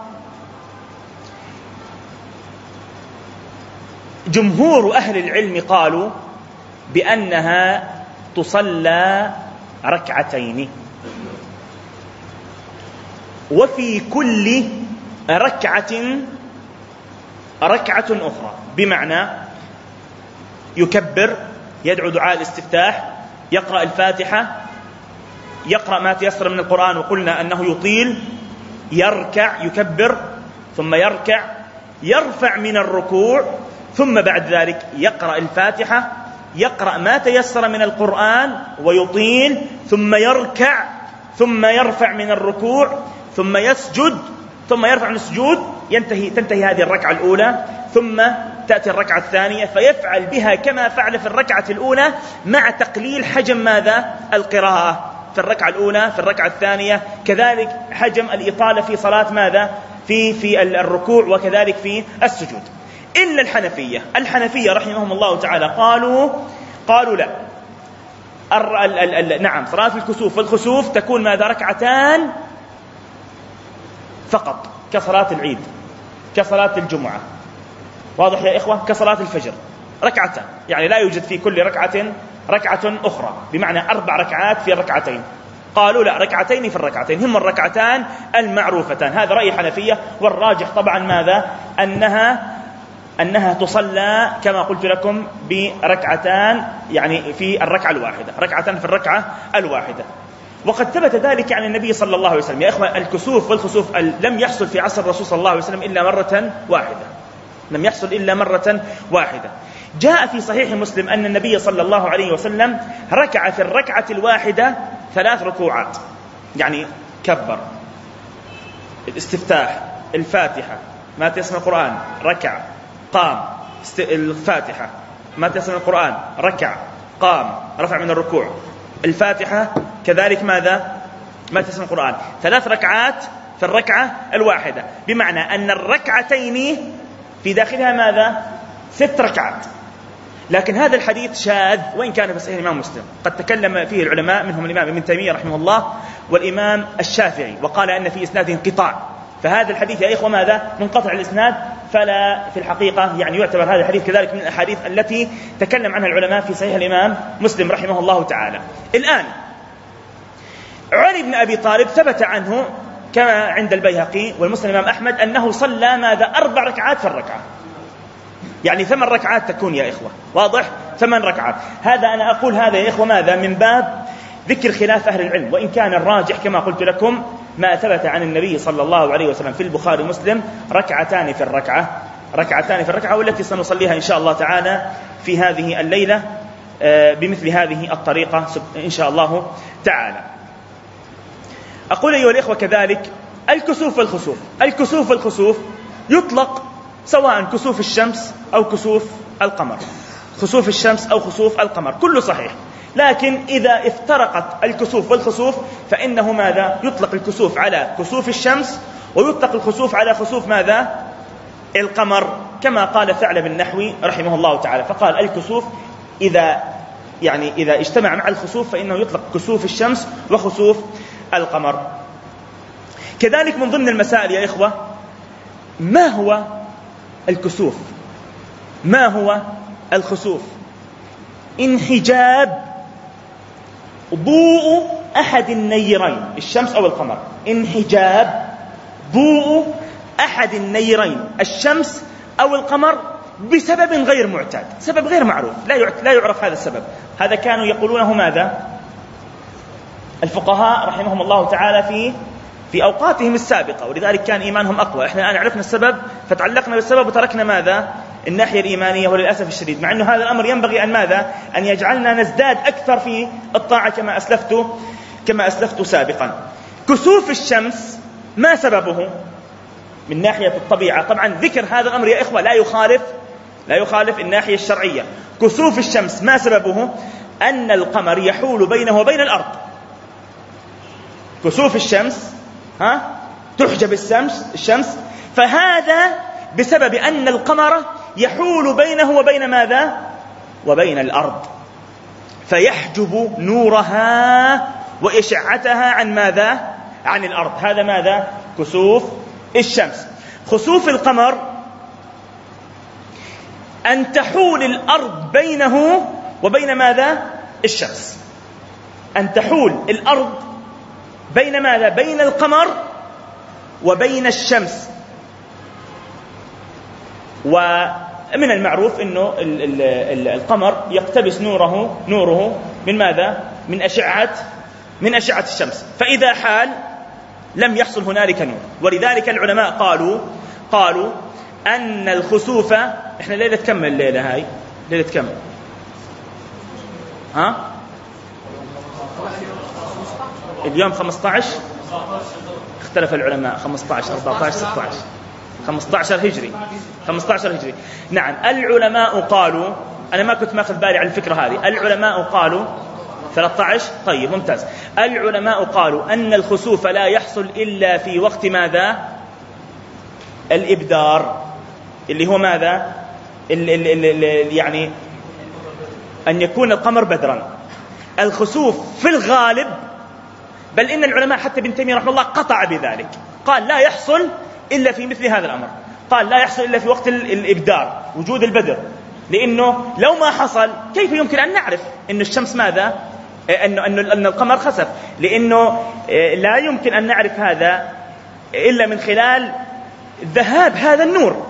جمهور أهل العلم قالوا بأنها تصلى ركعتين، وفي كل ركعة أخرى، بمعنى يكبر، يدعو دعاء الاستفتاح، يقرأ الفاتحة، يقرأ ما تيسر من القرآن وقلنا أنه يطيل، يركع، يكبر ثم يركع، يرفع من الركوع، ثم بعد ذلك يقرأ الفاتحة، يقرأ ما تيسر من القرآن ويطيل، ثم يركع، ثم يرفع من الركوع، ثم يسجد، ثم يرفع من السجود، تنتهي هذه الركعة الأولى، ثم تأتي الركعة الثانية فيفعل بها كما فعل في الركعة الأولى، مع تقليل حجم ماذا؟ القراءة في الركعة الأولى. في الركعة الثانية كذلك حجم الإطالة في صلاة ماذا؟ في الركوع، وكذلك في السجود. إلا الحنفية رحمهم الله تعالى قالوا لا، نعم، صلاة الكسوف والخسوف تكون ماذا؟ ركعتان فقط، كصلاة العيد، كصلاة الجمعة. واضح يا إخوة؟ كصلاة الفجر ركعتان، يعني لا يوجد في كل ركعة أخرى، بمعنى 4 ركعات في الركعتين. قالوا لا، ركعتين في الركعتين، هم الركعتان المعروفتان. هذا رأي حنفية، والراجح طبعا ماذا؟ أنها تصلى كما قلت لكم بركعتان، يعني في الركعة الواحدة، ركعتان في الركعة الواحدة. وقد ثبت ذلك عن النبي صلى الله عليه وسلم. يا إخوة، الكسوف والخسوف لم يحصل في عصر الرسول صلى الله عليه وسلم إلا مرة واحدة، لم يحصل إلا مرة واحدة. جاء في صحيح مسلم أن النبي صلى الله عليه وسلم ركع في الركعة الواحدة 3 ركوعات، يعني كبر، الاستفتاح، الفاتحة، ما تيسر القرآن، ركع، قام، الفاتحة، ما تيسر القرآن، ركع، قام، رفع من الركوع، الفاتحة، كذلك ماذا؟ ما تيسر القرآن. 3 ركعات في الركعة الواحدة، بمعنى أن الركعتين في داخلها ماذا؟ 6 ركعات. لكن هذا الحديث شاذ، وإن كان في صحيح الإمام مسلم. قد تكلم فيه العلماء، منهم الإمام ابن تيمية رحمه الله والإمام الشافعي، وقال أن في إسناده انقطاع. فهذا الحديث يا إخوة ماذا؟ منقطع الإسناد، فلا في الحقيقة يعني يعتبر هذا الحديث كذلك من الأحاديث التي تكلم عنها العلماء في صحيح الإمام مسلم رحمه الله تعالى. الآن علي بن أبي طالب ثبت عنه كما عند البيهقي والمسلم الإمام أحمد أنه صلى ماذا؟ 4 ركعات في الركعة، يعني 8 ركعات تكون يا إخوة. واضح؟ 8 ركعات. هذا أنا أقول هذا يا إخوة ماذا؟ من باب ذكر خلاف أهل العلم، وإن كان الراجح كما قلت لكم ما ثبت عن النبي صلى الله عليه وسلم في البخاري ومسلم ركعتان في الركعة، والتي سنصليها إن شاء الله تعالى في هذه الليلة بمثل هذه الطريقة إن شاء الله تعالى. أقول أيها الإخوة كذلك الكسوف والخسوف يطلق سواء كسوف الشمس أو كسوف القمر، خسوف الشمس أو خسوف القمر، كله صحيح. لكن إذا افترقت الكسوف والخسوف فإنه ماذا؟ يطلق الكسوف على كسوف الشمس، ويطلق الخسوف على خسوف ماذا؟ القمر، كما قال ثعلب النحوي رحمه الله تعالى، فقال الكسوف إذا اجتمع مع الخسوف فإنه يطلق كسوف الشمس وخسوف القمر. كذلك من ضمن المسائل يا إخوة، ما هو الكسوف؟ ما هو الخسوف؟ انحجاب ضوء أحد النيرين، الشمس أو القمر، انحجاب ضوء أحد النيرين، الشمس أو القمر، بسبب غير معتاد، سبب غير معروف، لا يعرف هذا السبب. هذا كانوا يقولونه ماذا الفقهاء رحمهم الله تعالى في أوقاتهم السابقة، ولذلك كان إيمانهم أقوى. إحنا الآن عرفنا السبب فتعلقنا بالسبب وتركنا ماذا؟ الناحية الإيمانية. وللأسف الشديد، مع أنه هذا الأمر ينبغي أن ماذا؟ أن يجعلنا نزداد أكثر في الطاعة كما أسلفت سابقا. كسوف الشمس ما سببه من ناحية الطبيعة؟ طبعا ذكر هذا الأمر يا إخوة لا يخالف الناحية الشرعية. كسوف الشمس ما سببه؟ أن القمر يحول بينه وبين الأرض. كسوف الشمس تحجب الشمس، فهذا بسبب أن القمر يحول بينه وبين ماذا؟ وبين الأرض، فيحجب نورها وإشعتها عن ماذا؟ عن الأرض. هذا ماذا؟ كسوف الشمس. خسوف القمر أن تحول الأرض بينه وبين ماذا؟ الشمس. أن تحول الأرض بين ماذا؟ بين القمر وبين الشمس. ومن المعروف أنه القمر يقتبس نوره من ماذا؟ من أشعة الشمس، فإذا حال لم يحصل هنالك نور. ولذلك العلماء قالوا أن الخسوف، إحنا ليلة كم الليلة هاي؟ ليلة كم؟ اليوم 15. اختلف العلماء 15 14 16 15 هجري. نعم، العلماء قالوا، أنا ما كنت ماخذ بالي على الفكرة هذه، العلماء قالوا 13. طيب ممتاز. العلماء قالوا أن الخسوف لا يحصل إلا في وقت ماذا؟ الإبدار، اللي هو ماذا؟ يعني أن يكون القمر بدرا. الخسوف في الغالب، بل إن العلماء حتى ابن تيمية رحمه الله قطع بذلك، قال لا يحصل إلا في مثل هذا الأمر، قال لا يحصل إلا في وقت الإبدار، وجود البدر، لأنه لو ما حصل كيف يمكن أن نعرف أن الشمس ماذا؟ أن القمر خسف، لأنه لا يمكن أن نعرف هذا إلا من خلال ذهاب هذا النور.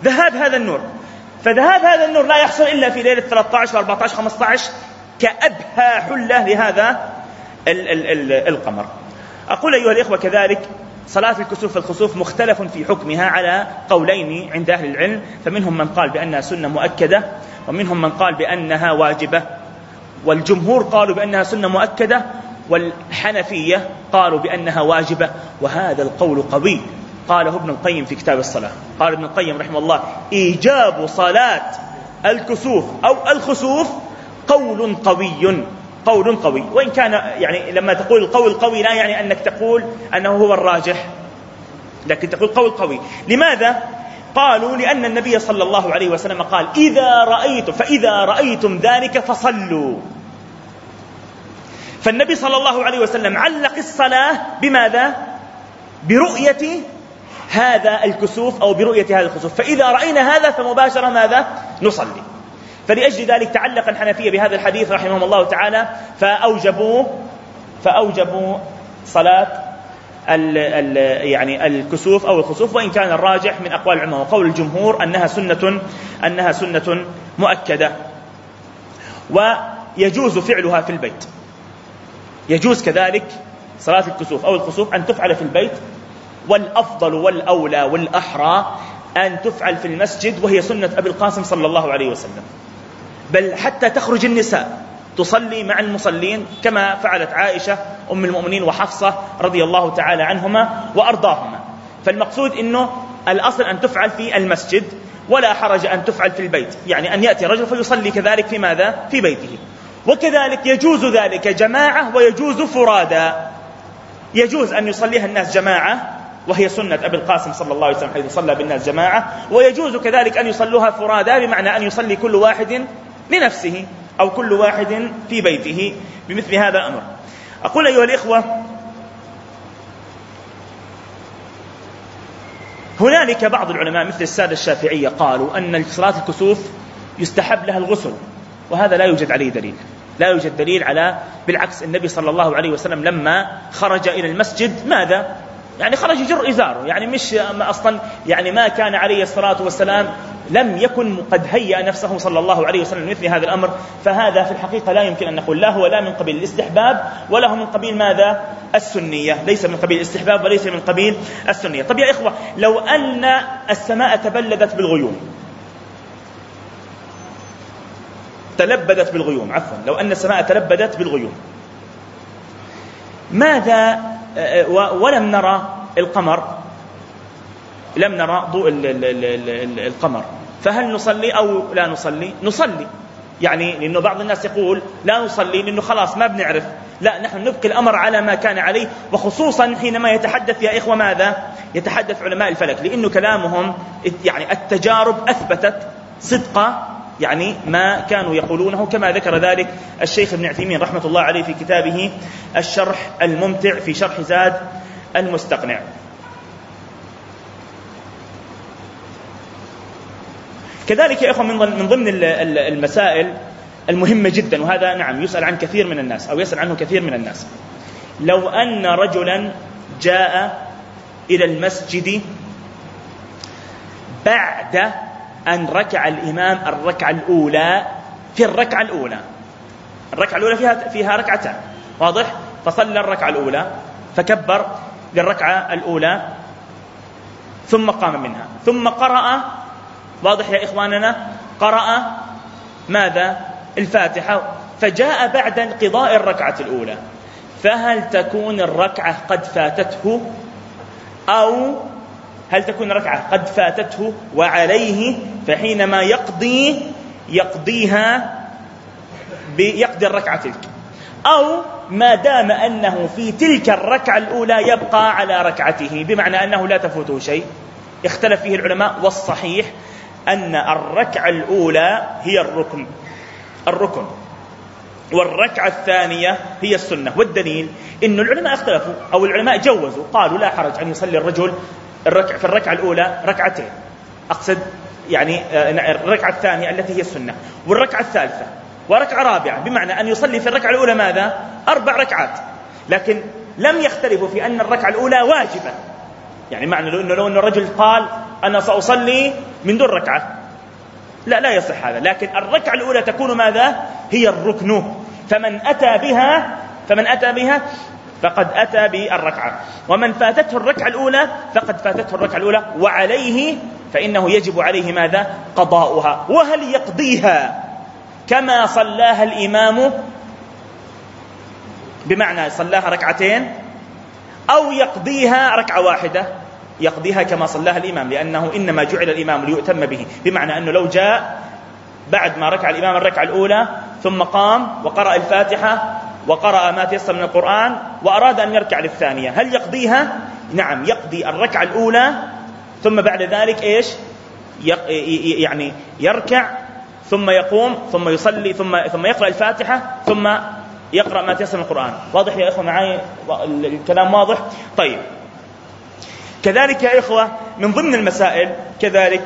فذهاب هذا النور لا يحصل إلا في ليلة 13 14 15 كأبهى حلة لهذا القمر. أقول أيها الإخوة، كذلك صلاة الكسوف والخسوف مختلف في حكمها على قولين عند أهل العلم، فمنهم من قال بأنها سنة مؤكدة، ومنهم من قال بأنها واجبة، والجمهور قالوا بأنها سنة مؤكدة، والحنفية قالوا بأنها واجبة. وهذا القول قوي، قاله ابن القيم في كتاب الصلاة. قال ابن القيم رحمه الله: إيجاب صلاة الكسوف أو الخسوف قول قوي، وإن كان يعني لما تقول القول القوي لا يعني أنك تقول أنه هو الراجح، لكن تقول قول قوي. لماذا؟ قالوا لأن النبي صلى الله عليه وسلم قال: فإذا رأيتم ذلك فصلوا. فالنبي صلى الله عليه وسلم علق الصلاة بماذا؟ برؤية هذا الكسوف أو برؤية هذا الخسوف، فإذا رأينا هذا فمباشرة ماذا؟ نصلي. فلأجل ذلك تعلق الحنفية بهذا الحديث رحمهم الله تعالى، فأوجبوا صلاة يعني الكسوف أو الخسوف، وإن كان الراجح من أقوال العلماء وقول الجمهور أنها سنة مؤكدة، ويجوز فعلها في البيت. يجوز كذلك صلاة الكسوف أو الخسوف أن تفعل في البيت، والأفضل والأولى والأحرى أن تفعل في المسجد، وهي سنة أبي القاسم صلى الله عليه وسلم. بل حتى تخرج النساء تصلي مع المصلين كما فعلت عائشة أم المؤمنين وحفصة رضي الله تعالى عنهما وأرضاهما. فالمقصود أنه الأصل أن تفعل في المسجد، ولا حرج أن تفعل في البيت، يعني أن يأتي رجل فيصلي كذلك في ماذا؟ في بيته. وكذلك يجوز ذلك جماعة ويجوز فرادا. يجوز أن يصليها الناس جماعة، وهي سنة أبي القاسم صلى الله عليه وسلم حيث صلى بالناس جماعة، ويجوز كذلك أن يصلوها فرادا، بمعنى أن يصلي كل واحد لنفسه أو كل واحد في بيته بمثل هذا الأمر. أقول أيها الإخوة، هنالك بعض العلماء مثل السادة الشافعية قالوا أن صلاة الكسوف يستحب لها الغسل، وهذا لا يوجد عليه دليل، لا يوجد دليل على، بالعكس النبي صلى الله عليه وسلم لما خرج إلى المسجد ماذا؟ يعني خرج يجر إزاره، يعني مش أصلا يعني ما كان عليه الصلاة والسلام، لم يكن قد هيأ نفسه صلى الله عليه وسلم مثل هذا الأمر. فهذا في الحقيقة لا يمكن أن نقول لا هو لا من قبيل الاستحباب ولا هو من قبيل ماذا؟ السنية، ليس من قبيل الاستحباب وليس من قبيل السنية. طب يا إخوة، لو أن السماء تبلدت بالغيوم، تلبدت بالغيوم، عفوا، لو أن السماء تلبدت بالغيوم، ماذا ولم نرى القمر، لم نرى ضوء القمر، فهل نصلي أو لا نصلي؟ نصلي، يعني لأنه بعض الناس يقول لا نصلي لأنه خلاص ما بنعرف، لا، نحن نبقي الأمر على ما كان عليه. وخصوصا حينما يتحدث يا إخوة ماذا؟ يتحدث علماء الفلك، لأنه كلامهم يعني التجارب أثبتت صدق يعني ما كانوا يقولونه، كما ذكر ذلك الشيخ ابن عثيمين رحمة الله عليه في كتابه الشرح الممتع في شرح زاد المستقنع. كذلك يا إخوة من ضمن المسائل المهمة جدا، وهذا نعم يسأل عن كثير من الناس أو يسأل عنه كثير من الناس، لو أن رجلا جاء إلى المسجد بعد أن ركع الإمام الركعة الأولى، في الركعة الأولى فيها ركعتان، واضح؟ فصلى الركعة الأولى فكبر للركعة الأولى ثم قام منها ثم قرأ، واضح يا إخواننا؟ قرأ ماذا؟ الفاتحة، فجاء بعد انقضاء الركعة الأولى، فهل تكون الركعة قد فاتته أو هل تكون الركعة قد فاتته وعليه، فحينما يقضي الركعة تلك، أو ما دام أنه في تلك الركعة الأولى يبقى على ركعته، بمعنى أنه لا تفوته شيء؟ اختلف فيه العلماء، والصحيح أن الركعة الأولى هي الركن والركعة الثانية هي السنة. والدليل أن العلماء اختلفوا، أو العلماء جوزوا، قالوا لا حرج أن يصلي الرجل في الركعة الأولى ركعتين، أقصد يعني الركعة الثانية التي هي السنة، والركعة الثالثة وركعة رابعة، بمعنى أن يصلي في الركعة الأولى ماذا؟ 4 ركعات. لكن لم يختلفوا في أن الركعة الأولى واجبة، يعني معنى لو أن الرجل قال أنا سأصلي من دون ركعة، لا يصح هذا، لكن الركعة الأولى تكون ماذا؟ هي الركن، فمن أتى بها فقد أتى بالركعة، ومن فاتته الركعة الأولى فقد فاتته الركعة الأولى، وعليه فإنه يجب عليه ماذا؟ قضاؤها. وهل يقضيها كما صلاها الإمام، بمعنى صلاها ركعتين، أو يقضيها ركعة واحدة؟ يقضيها كما صلاها الإمام، لأنه إنما جعل الإمام ليؤتم به، بمعنى أنه لو جاء بعد ما ركع الإمام الركعة الأولى ثم قام وقرأ الفاتحة وقرأ ما تيسر من القرآن وأراد أن يركع للثانية، هل يقضيها؟ نعم، يقضي الركعة الأولى، ثم بعد ذلك إيش؟ يعني يركع ثم يقوم ثم يصلي ثم يقرأ الفاتحة ثم يقرأ ما تيسر من القرآن. واضح يا إخوة معي الكلام؟ واضح؟ طيب، كذلك يا إخوة من ضمن المسائل كذلك،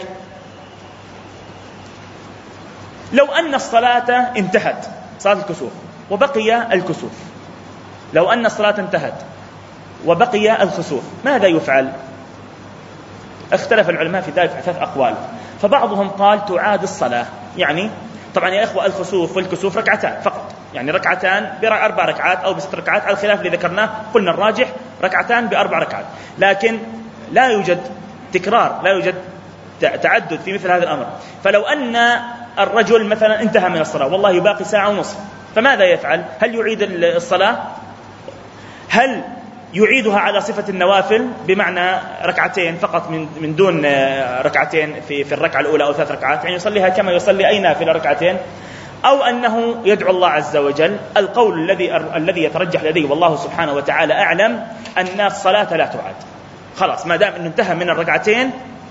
لو أن الصلاة انتهت، صلاة الكسوف، وبقي الكسوف، لو أن الصلاة انتهت وبقي الكسوف، ماذا يفعل؟ اختلف العلماء في ذلك 3 أقوال. فبعضهم قال تعاد الصلاة، يعني طبعا يا إخوة الخسوف والكسوف ركعتان فقط، يعني ركعتان ب4 ركعات أو ب6 ركعات، على الخلاف اللي ذكرناه، قلنا الراجح ركعتان ب4 ركعات، لكن لا يوجد تكرار، لا يوجد تعدد في مثل هذا الأمر. فلو أن الرجل مثلا انتهى من الصلاة والله يباقي 1.5 ساعة، فماذا يفعل؟ هل يعيد الصلاة؟ هل يعيدها على صفة النوافل، بمعنى ركعتين فقط من دون ركعتين في الركعة الأولى أو 3 ركعات، يعني يصليها كما يصلي أي نافلة ركعتين، أو أنه يدعو الله عز وجل؟ القول الذي يترجح لديه والله سبحانه وتعالى أعلم أن الصلاة لا تعاد، خلاص ما دام أنه انتهى من الركعتين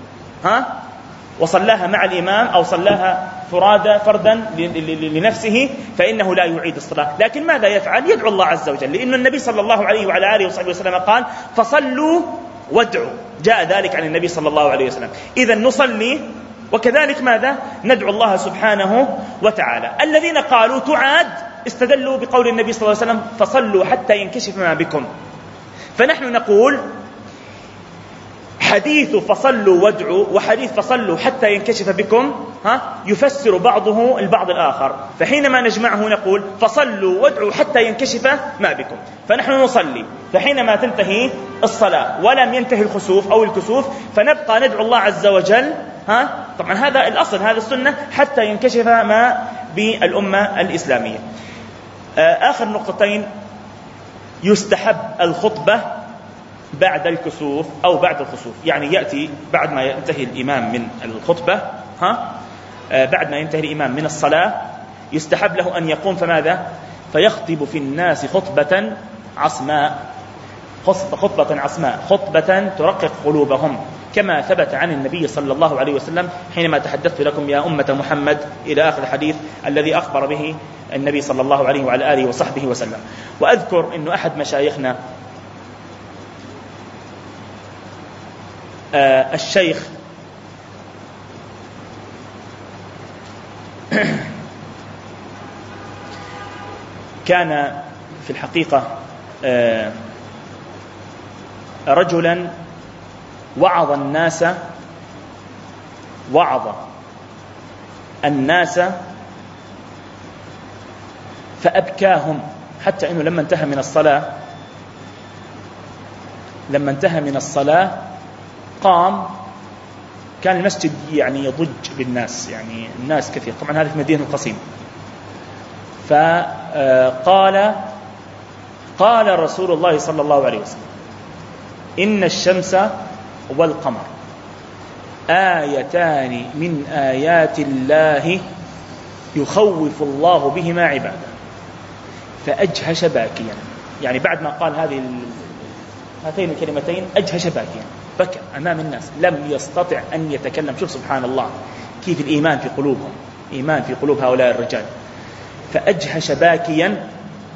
وصلاها مع الإمام أو صلاها فردا لنفسه، فإنه لا يعيد الصلاة. لكن ماذا يفعل؟ يدعو الله عز وجل، لأن النبي صلى الله عليه وعلى آله وصحبه وسلم قال فصلوا وادعوا، جاء ذلك عن النبي صلى الله عليه وسلم. إذن نصلي وكذلك ماذا؟ ندعو الله سبحانه وتعالى. الذين قالوا تعاد استدلوا بقول النبي صلى الله عليه وسلم فصلوا حتى ينكشف ما بكم. فنحن نقول حديث فصلوا وادعوا وحديث فصلوا حتى ينكشف بكم يفسر بعضه البعض الآخر. فحينما نجمعه نقول فصلوا وادعوا حتى ينكشف ما بكم. فنحن نصلي، فحينما تنتهي الصلاة ولم ينتهي الخسوف أو الكسوف فنبقى ندعو الله عز وجل. طبعا هذا الأصل، هذا السنة، حتى ينكشف ما بالأمة الإسلامية. آخر نقطتين: يستحب الخطبة بعد الكسوف أو بعد الخسوف، يعني يأتي بعد ما ينتهي الإمام من الخطبة، بعد ما ينتهي الإمام من الصلاة يستحب له أن يقوم فماذا؟ فيخطب في الناس خطبة عصماء، خطبة ترقق قلوبهم، كما ثبت عن النبي صلى الله عليه وسلم حينما تحدثت لكم يا أمة محمد إلى آخر الحديث الذي أخبر به النبي صلى الله عليه وعلى آله وصحبه وسلم. وأذكر أن أحد مشايخنا الشيخ كان في الحقيقة رجلا وعظ الناس فأبكاهم، حتى أنه لما انتهى من الصلاة قام. كان المسجد يعني يضج بالناس، يعني الناس كثير، طبعا هذا في مدينة القصيم. قال رسول الله صلى الله عليه وسلم: إن الشمس والقمر آيتان من آيات الله يخوف الله بهما عباده. فأجهش باكيا، يعني بعد ما قال هاتين الكلمتين أجهش باكيا، بكى أمام الناس، لم يستطع أن يتكلم. شوف سبحان الله كيف الإيمان في قلوبهم، إيمان في قلوب هؤلاء الرجال. فأجهش باكيا.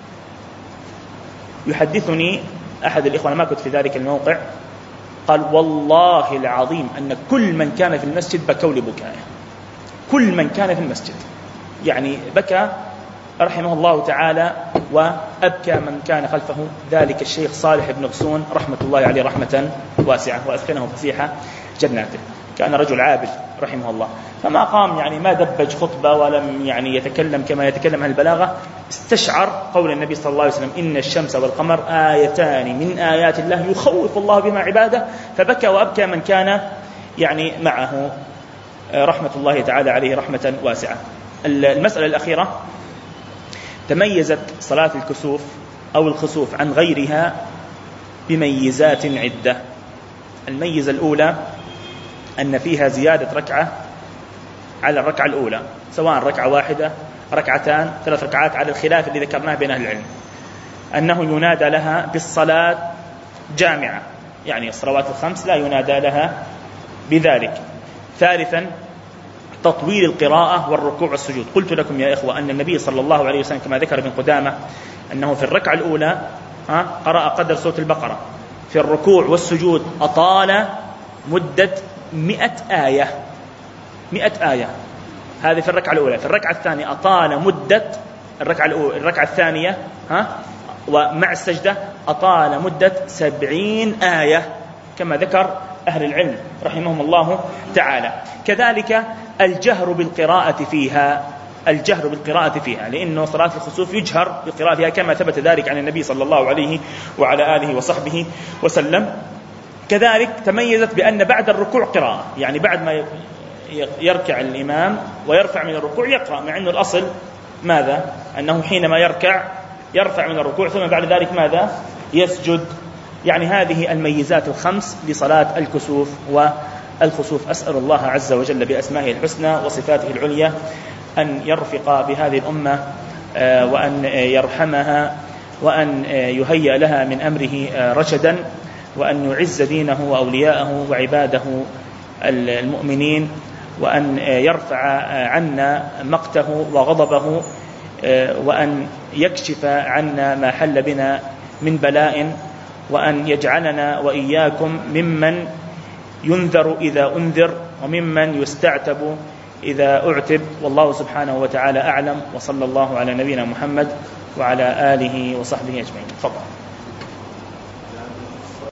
يحدثني أحد الإخوة، ما كنت في ذلك الموقع، قال: والله العظيم أن كل من كان في المسجد بكوا لبكائه، كل من كان في المسجد يعني بكى رحمه الله تعالى، وأبكى من كان خلفه، ذلك الشيخ صالح بن غصون رحمة الله عليه رحمة واسعة، وأسكنه فسيح جناته. كان رجل عابد رحمه الله، فما قام يعني ما دبج خطبة ولم يعني يتكلم كما يتكلم عن البلاغة. استشعر قول النبي صلى الله عليه وسلم: إن الشمس والقمر آيتان من آيات الله يخوف الله بما عباده، فبكى وأبكى من كان يعني معه رحمة الله تعالى عليه رحمة واسعة. المسألة الأخيرة: تميزت صلاة الكسوف أو الخسوف عن غيرها بميزات عدة. الميزة الأولى أن فيها زيادة ركعة على الركعة الأولى، سواء ركعة واحدة، ركعتان، 3 ركعات، على الخلاف اللي ذكرناه بين أهل العلم، أنه ينادى لها بالصلاة جامعة، يعني الصلوات الخمس لا ينادى لها بذلك. ثالثا تطويل القراءة والركوع والسجود. قلت لكم يا إخوة أن النبي صلى الله عليه وسلم كما ذكر ابن قدامة أنه في الركعة الأولى قرأ قدر سورة البقرة، في الركوع والسجود أطال مدة 100 آية، 100 آية. هذه في الركعة الأولى. في الركعة الثانية أطال مدة الركعة الثانية ومع السجدة أطال مدة 70 آية كما ذكر أهل العلم رحمهم الله تعالى. كذلك الجهر بالقراءة فيها، لأنه صلاة الخسوف يجهر بالقراءة فيها كما ثبت ذلك عن النبي صلى الله عليه وعلى آله وصحبه وسلم. كذلك تميزت بأن بعد الركوع قراءة، يعني بعد ما يركع الإمام ويرفع من الركوع يقرأ، مع أنه الأصل ماذا؟ أنه حينما يرفع من الركوع ثم بعد ذلك ماذا؟ يسجد. يعني هذه الميزات الخمس لصلاة الكسوف والخسوف. أسأل الله عز وجل بأسمائه الحسنى وصفاته العليا أن يرفق بهذه الأمة وأن يرحمها وأن يهيئ لها من أمره رشدا، وأن يعز دينه وأولياءه وعباده المؤمنين، وأن يرفع عنا مقته وغضبه، وأن يكشف عنا ما حل بنا من بلاء، وأن يجعلنا وإياكم ممن ينذر إذا أنذر وممن يستعتب إذا أعتب. والله سبحانه وتعالى أعلم، وصلى الله على نبينا محمد وعلى آله وصحبه أجمعين. تفضل.